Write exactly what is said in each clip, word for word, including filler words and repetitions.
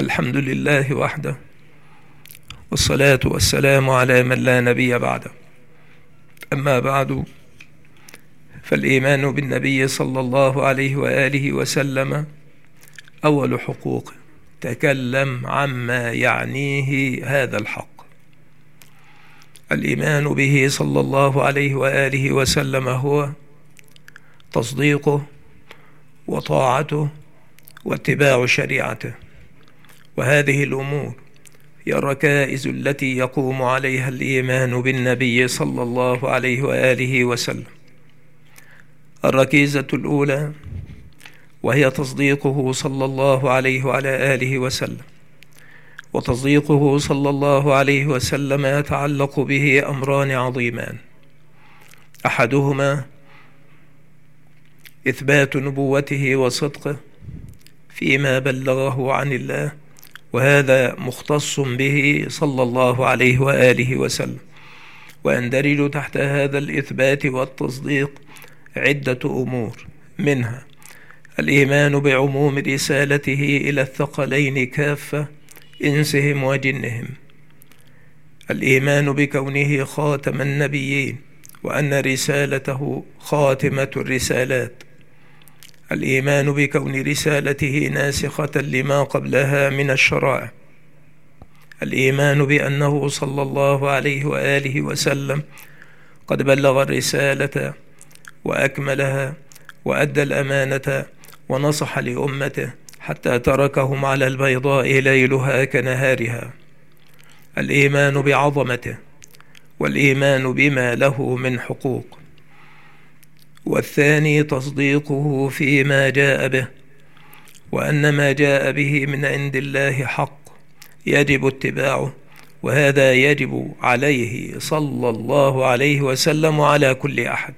الحمد لله وحده، والصلاة والسلام على من لا نبي بعده. أما بعد، فالإيمان بالنبي صلى الله عليه وآله وسلم أول حقوق. تكلم عما يعنيه هذا الحق. الإيمان به صلى الله عليه وآله وسلم هو تصديقه وطاعته واتباع شريعته، وهذه الأمور هي الركائز التي يقوم عليها الإيمان بالنبي صلى الله عليه وآله وسلم. الركيزة الأولى وهي تصديقه صلى الله عليه وعلى آله وسلم. وتصديقه صلى الله عليه وسلم يتعلق به أمران عظيمان، أحدهما إثبات نبوته وصدقه فيما بلغه عن الله، وهذا مختص به صلى الله عليه وآله وسلم، ويندرج تحت هذا الإثبات والتصديق عدة أمور، منها الإيمان بعموم رسالته إلى الثقلين كافة، إنسهم وجنهم، الإيمان بكونه خاتم النبيين وأن رسالته خاتمة الرسالات، الإيمان بكون رسالته ناسخة لما قبلها من الشرائع، الإيمان بأنه صلى الله عليه وآله وسلم قد بلغ الرسالة وأكملها وأدى الأمانة ونصح لأمته حتى تركهم على البيضاء ليلها كنهارها، الإيمان بعظمته والإيمان بما له من حقوق. والثاني تصديقه فيما جاء به، وأن ما جاء به من عند الله حق يجب اتباعه، وهذا يجب عليه صلى الله عليه وسلم وعلى كل أحد.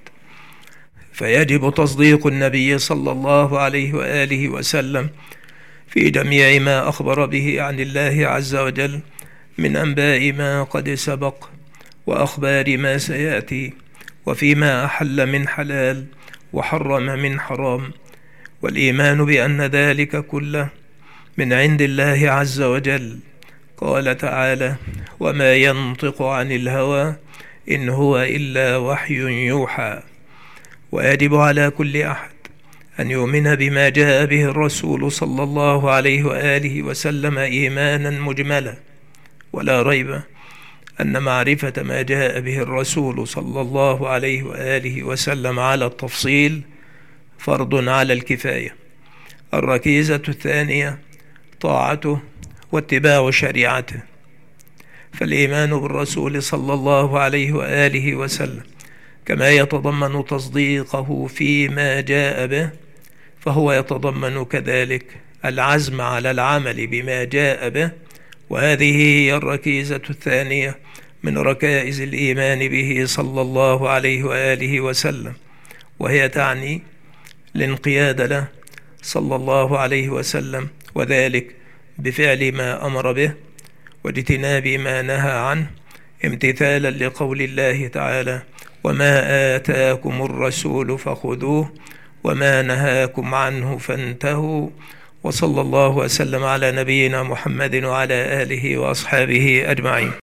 فيجب تصديق النبي صلى الله عليه وآله وسلم في جميع ما أخبر به عن الله عز وجل من أنباء ما قد سبق وأخبار ما سيأتي، وفيما أحل من حلال وحرم من حرام، والإيمان بأن ذلك كله من عند الله عز وجل. قال تعالى: وما ينطق عن الهوى إن هو إلا وحي يوحى. ويجب على كل أحد أن يؤمن بما جاء به الرسول صلى الله عليه وآله وسلم إيمانا مجملا، ولا ريب أن معرفة ما جاء به الرسول صلى الله عليه وآله وسلم على التفصيل فرض على الكفاية. الركيزة الثانية طاعته واتباع شريعته. فالإيمان بالرسول صلى الله عليه وآله وسلم كما يتضمن تصديقه فيما جاء به، فهو يتضمن كذلك العزم على العمل بما جاء به، وهذه هي الركيزة الثانية من ركائز الإيمان به صلى الله عليه وآله وسلم، وهي تعني الانقياد له صلى الله عليه وسلم، وذلك بفعل ما أمر به واجتناب ما نهى عنه، امتثالا لقول الله تعالى: وما آتاكم الرسول فخذوه وما نهاكم عنه فانتهوا. وصلى الله وسلم على نبينا محمد وعلى آله وأصحابه أجمعين.